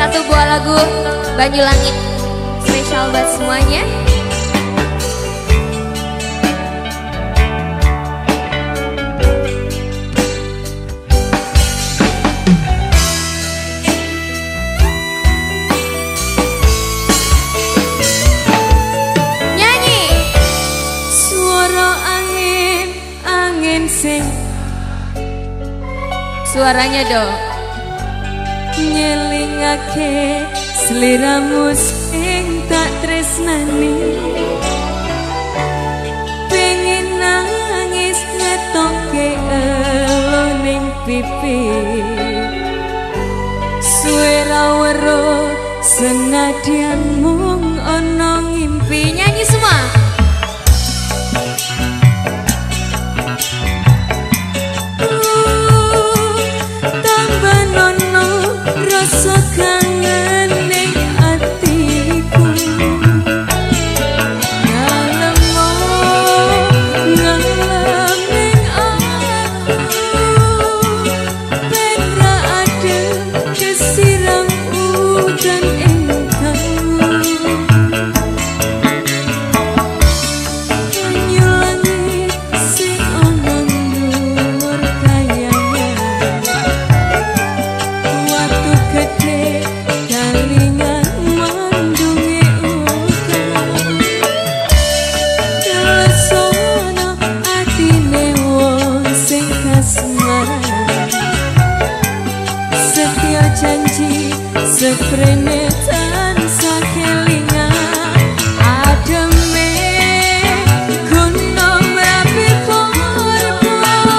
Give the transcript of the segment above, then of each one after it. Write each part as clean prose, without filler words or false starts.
Satu buah lagu Banyu Langit spesial buat semuanya. Nyanyi. Suara angin, angin sing Suaranya dong. nyelingake seliramu sing tak tresnani, pengen nangis ngetoke elo ning pipi, suara weruh senadyan mung ana ngimpi. Nyanyi semua. Rasa kangen ning atiku, ngalemo ngalem ning aku, ben ra adem kesiram udan ing kamu. Banyu langit sing ana dhuwur kayangan, gede kalingan mandungi udan, telesono atine wong sing kasmaran, setia janji seprene tansah kelingan, ademe gunung merapi korbo,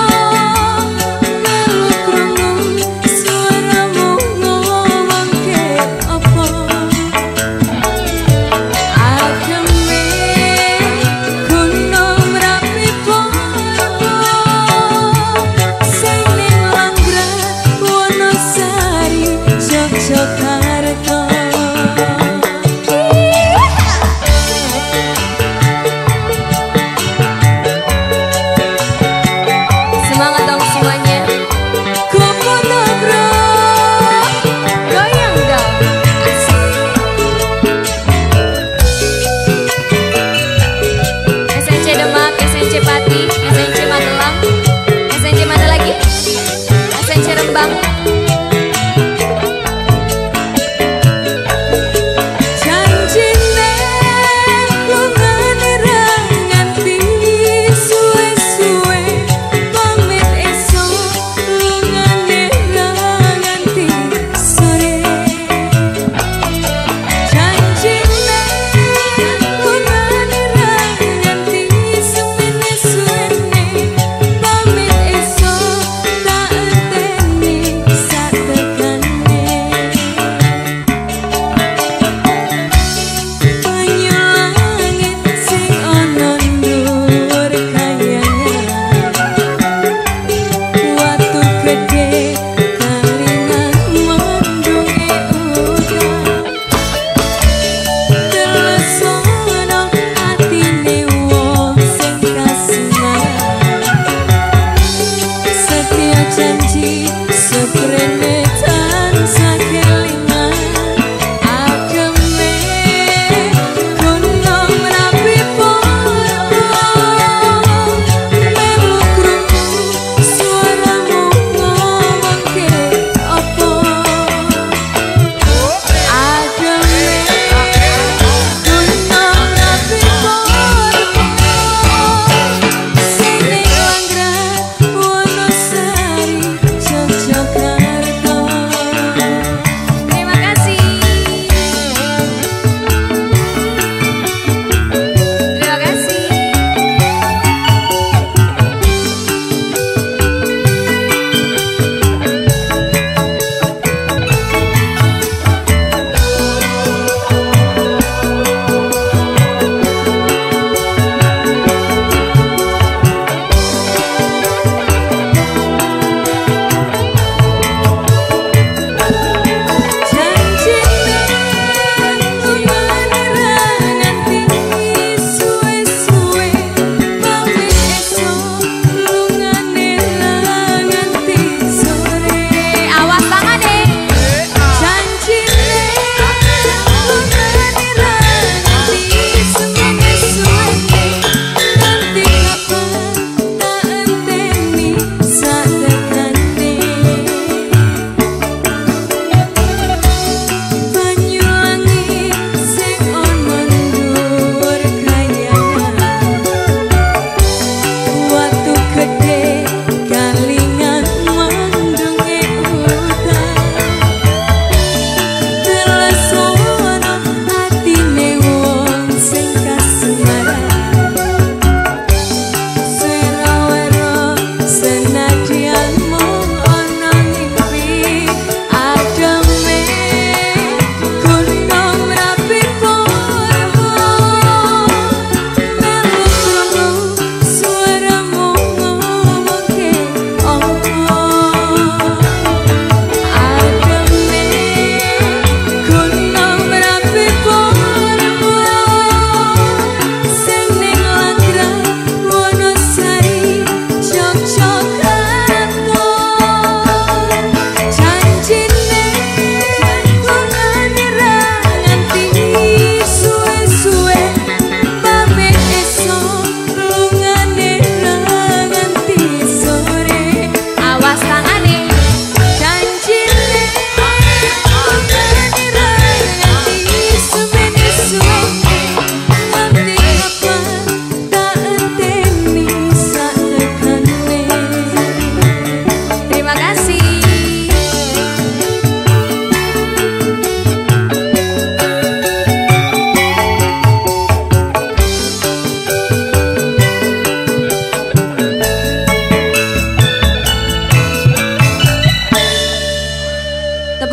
melu krungu suaramu ngomongke apa, ademe gunung merapi korbo, sing ning Langgrah Wonosari Yogyakarta. Semangat dong semuanya. Komodo bro, Goyang dong. SNC Demak, SNC Pati, SNC Magelang, SNC mana lagi? SNC Rembang. janjine lungane ra nganti suwe-suwe, pamit esuk lungane ra nganti sore. Janjine lungane ra nganti suwene-suwene, pamit esuk tak enteni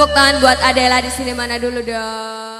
Tepuk tangan buat Adela di sini mana dulu dong.